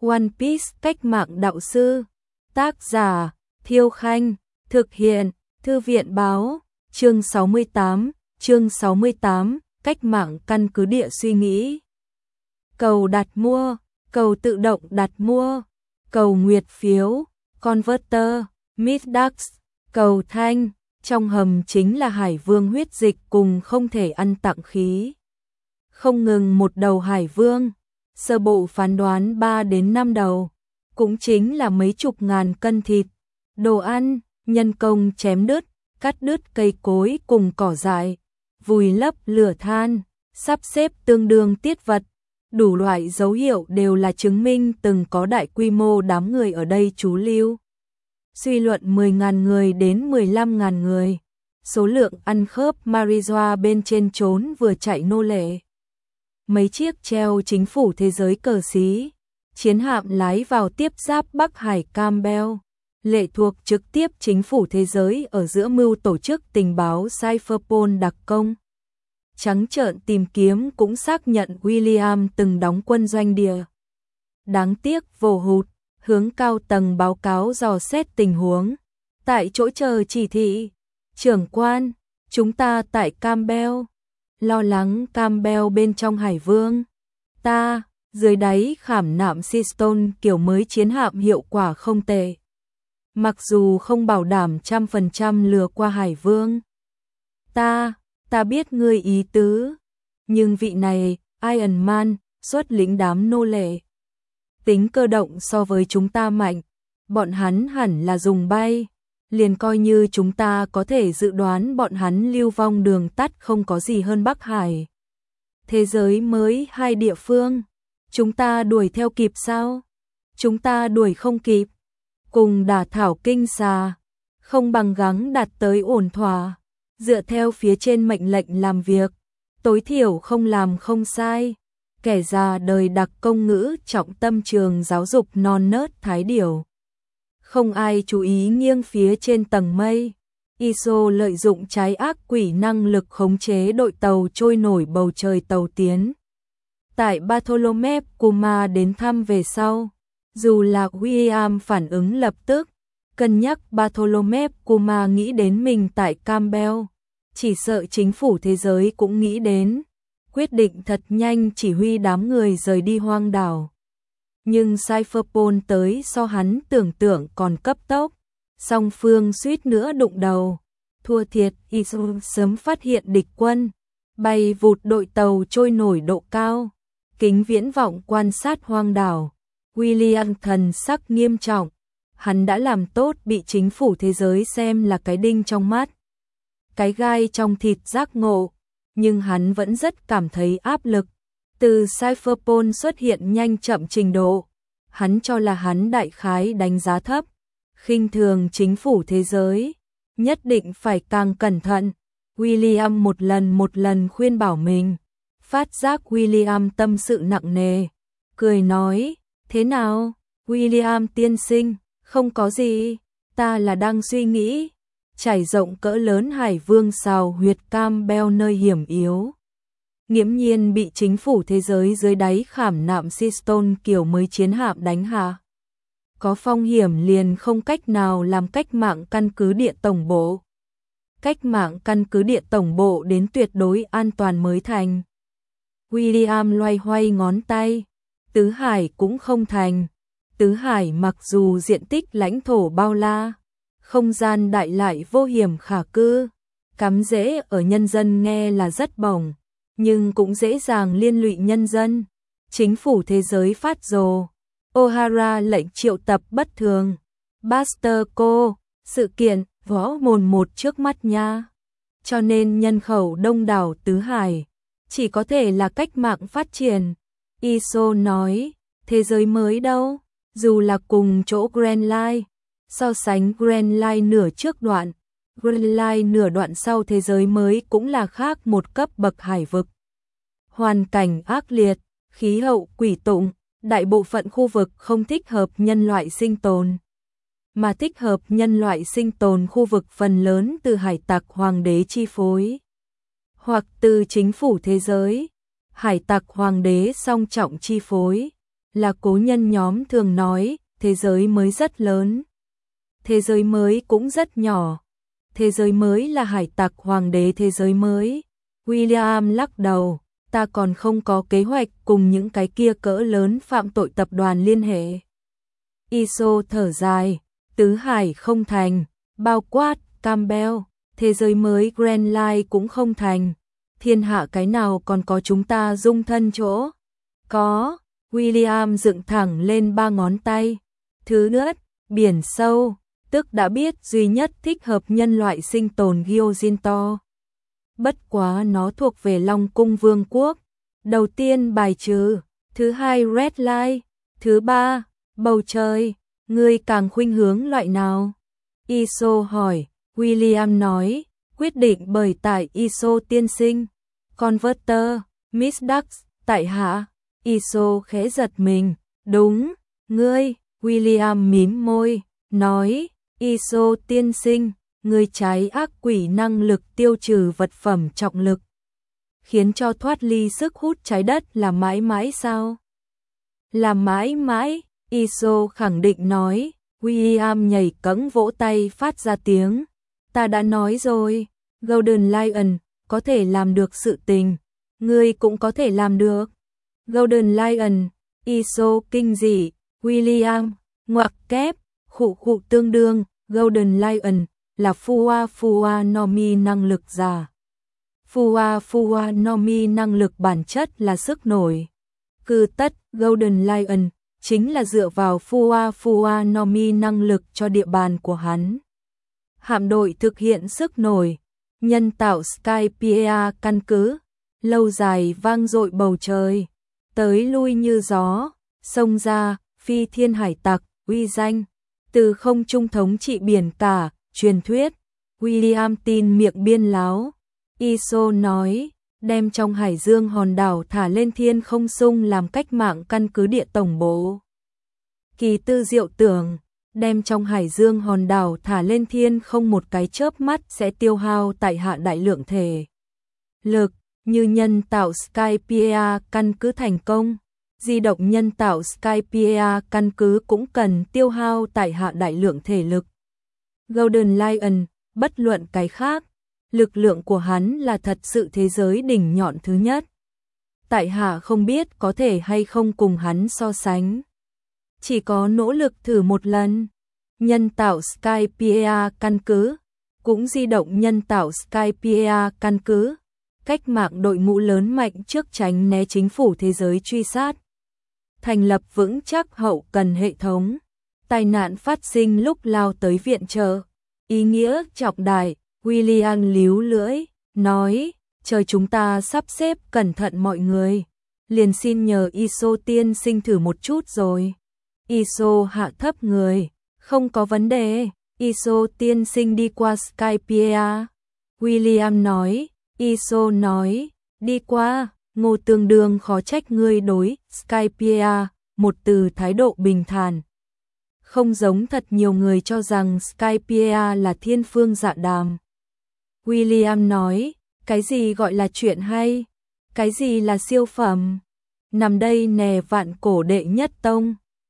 One Piece cách mạng đạo sư. Tác giả Thiêu Khanh. Thực hiện Thư viện Báo. Chương 68, cách mạng căn cứ địa suy nghĩ. Cầu đặt mua, cầu tự động đặt mua, cầu nguyệt phiếu, converter, Midax, cầu thanh, trong hầm chính là Hải Vương huyết dịch cùng không thể ăn tặng khí. Không ngừng một đầu Hải Vương, sơ bộ phán đoán 3 đến 5 đầu, cũng chính là mấy chục ngàn cân thịt, đồ ăn, nhân công chém đứt, cắt đứt cây cối cùng cỏ dại, vùi lấp lửa than, sắp xếp tương đương tiết vật, đủ loại dấu hiệu đều là chứng minh từng có đại quy mô đám người ở đây trú lưu. Suy luận 10.000 người đến 15.000 người, số lượng ăn khớp marijuana bên trên trốn vừa chạy nô lệ. Mấy chiếc treo chính phủ thế giới cờ xí, chiến hạm lái vào tiếp giáp Bắc Hải Campbell, lệ thuộc trực tiếp chính phủ thế giới ở giữa mưu tổ chức tình báo Cypherpol đặc công. Trắng trợn tìm kiếm cũng xác nhận William từng đóng quân doanh địa. Đáng tiếc vô hụt, hướng cao tầng báo cáo dò xét tình huống. Tại chỗ chờ chỉ thị, trưởng quan, chúng ta tại Campbell. Lo lắng Campbell bên trong Hải Vương. Ta, dưới đáy khảm nạm Seastone kiểu mới chiến hạm hiệu quả không tệ. Mặc dù không bảo đảm 100% lừa qua Hải Vương. Ta biết ngươi ý tứ. Nhưng vị này, Iron Man, xuất lĩnh đám nô lệ. Tính cơ động so với chúng ta mạnh. Bọn hắn hẳn là dùng bay. Liền coi như chúng ta có thể dự đoán bọn hắn lưu vong đường tắt không có gì hơn Bắc Hải. Thế giới mới 2 địa phương. Chúng ta đuổi theo kịp sao? Chúng ta đuổi không kịp. Cùng đả thảo kinh xà. Không bằng gắng đạt tới ổn thỏa. Dựa theo phía trên mệnh lệnh làm việc. Tối thiểu không làm không sai. Kẻ già đời đặc công ngữ trọng tâm trường giáo dục non nớt thái điểu. Không ai chú ý nghiêng phía trên tầng mây. ISO lợi dụng trái ác quỷ năng lực khống chế đội tàu trôi nổi bầu trời tàu tiến. Tại Bartholomew Kuma đến thăm về sau, dù là William phản ứng lập tức, cân nhắc Bartholomew Kuma nghĩ đến mình tại Campbell, chỉ sợ chính phủ thế giới cũng nghĩ đến, quyết định thật nhanh chỉ huy đám người rời đi hoang đảo. Nhưng Cypherpol tới so hắn tưởng tượng còn cấp tốc, song phương suýt nữa đụng đầu, thua thiệt. ISO sớm phát hiện địch quân, bay vụt đội tàu trôi nổi độ cao, kính viễn vọng quan sát hoang đảo. William thần sắc nghiêm trọng, hắn đã làm tốt bị chính phủ thế giới xem là cái đinh trong mắt, cái gai trong thịt giác ngộ, nhưng hắn vẫn rất cảm thấy áp lực. Từ Cypherpol xuất hiện nhanh chậm trình độ, hắn cho là hắn đại khái đánh giá thấp, khinh thường chính phủ thế giới, nhất định phải càng cẩn thận. William một lần khuyên bảo mình, phát giác William tâm sự nặng nề, cười nói, thế nào, William tiên sinh, không có gì, ta là đang suy nghĩ, trải rộng cỡ lớn Hải Vương xào huyệt Campbell nơi hiểm yếu. Nghiễm nhiên bị chính phủ thế giới dưới đáy khảm nạm Seastone kiểu mới chiến hạm đánh hạ. Có phong hiểm liền không cách nào làm cách mạng căn cứ địa tổng bộ. Cách mạng căn cứ địa tổng bộ đến tuyệt đối an toàn mới thành. William loay hoay ngón tay. Tứ Hải cũng không thành. Tứ Hải mặc dù diện tích lãnh thổ bao la, không gian đại lại vô hiểm khả cư, cắm rễ ở nhân dân nghe là rất bổng, nhưng cũng dễ dàng liên lụy nhân dân. Chính phủ thế giới phát rồ, O'Hara lệnh triệu tập bất thường. Buster cô, sự kiện võ mồn một trước mắt nha. Cho nên nhân khẩu đông đảo Tứ Hải chỉ có thể là cách mạng phát triển. ISO nói, thế giới mới đâu, dù là cùng chỗ Grand Line, so sánh Grand Line nửa trước đoạn, Grand Line nửa đoạn sau thế giới mới cũng là khác một cấp bậc hải vực. Hoàn cảnh ác liệt, khí hậu quỷ tụng, đại bộ phận khu vực không thích hợp nhân loại sinh tồn. Mà thích hợp nhân loại sinh tồn khu vực phần lớn từ hải tặc hoàng đế chi phối. Hoặc từ chính phủ thế giới, hải tặc hoàng đế song trọng chi phối. là cố nhân nhóm thường nói, thế giới mới rất lớn. Thế giới mới cũng rất nhỏ. Thế giới mới là hải tặc hoàng đế thế giới mới. William lắc đầu, ta còn không có kế hoạch cùng những cái kia cỡ lớn phạm tội tập đoàn liên hệ. Iso thở dài, tứ hải không thành, bao quát, Campbell, thế giới mới Grand Line cũng không thành. Thiên hạ cái nào còn có chúng ta dung thân chỗ? Có, William dựng thẳng lên 3 ngón tay. Thứ nhất, biển sâu, tức đã biết duy nhất thích hợp nhân loại sinh tồn Gyojinto. Bất quá nó thuộc về Long Cung Vương quốc. Đầu tiên bài trừ, thứ hai Red Line, thứ ba, bầu trời, ngươi càng khuynh hướng loại nào? Iso hỏi, William nói, quyết định bởi tại Iso tiên sinh. Converter, Miss Dux, tại hạ. Iso khẽ giật mình, đúng, ngươi, William mím môi, nói, Iso tiên sinh, ngươi trái ác quỷ năng lực tiêu trừ vật phẩm trọng lực, khiến cho thoát ly sức hút trái đất là mãi mãi sao? Là mãi mãi, Iso khẳng định nói. William nhảy cẫng vỗ tay phát ra tiếng. Ta đã nói rồi, Golden Lion có thể làm được sự tình, ngươi cũng có thể làm được. Golden Lion, Iso kinh dị, William, ngoặc kép, khụ tương đương, Golden Lion là Fua Nomi năng lực giả. Fua Nomi năng lực bản chất là sức nổi. Cư tất, Golden Lion chính là dựa vào Fua Nomi năng lực cho địa bàn của hắn. Hạm đội thực hiện sức nổi, nhân tạo Skypiea căn cứ, lâu dài vang dội bầu trời, tới lui như gió, sông ra, phi thiên hải tặc, uy danh, từ không trung thống trị biển cả, truyền thuyết. William tin miệng biên láo. Iso nói, đem trong hải dương hòn đảo thả lên thiên không sung làm cách mạng căn cứ địa tổng bộ. Kỳ tư diệu tưởng, đem trong hải dương hòn đảo thả lên thiên không một cái chớp mắt sẽ tiêu hao tại hạ đại lượng thể lực, như nhân tạo Skypiea căn cứ thành công, di động nhân tạo Skypiea căn cứ cũng cần tiêu hao tại hạ đại lượng thể lực. Golden Lion, bất luận cái khác, lực lượng của hắn là thật sự thế giới đỉnh nhọn thứ nhất. Tại hạ không biết có thể hay không cùng hắn so sánh. Chỉ có nỗ lực thử một lần. Nhân tạo Skypiea căn cứ, cũng di động nhân tạo Skypiea căn cứ, cách mạng đội ngũ lớn mạnh trước tránh né chính phủ thế giới truy sát. Thành lập vững chắc hậu cần hệ thống. Tai nạn phát sinh lúc lao tới viện trợ. Ý nghĩa trọng đại, William líu lưỡi, nói, trời chúng ta sắp xếp cẩn thận mọi người. Liền xin nhờ Iso tiên sinh thử một chút rồi. Iso hạ thấp người, không có vấn đề, Iso tiên sinh đi qua Skypiea. William nói, Iso nói, đi qua, Ngô tương đương khó trách ngươi đối Skypiea, một từ thái độ bình thản. Không giống thật nhiều người cho rằng Skypiea là thiên phương dạ đàm. William nói, cái gì gọi là chuyện hay? Cái gì là siêu phẩm? Nằm đây nè vạn cổ đệ nhất tông.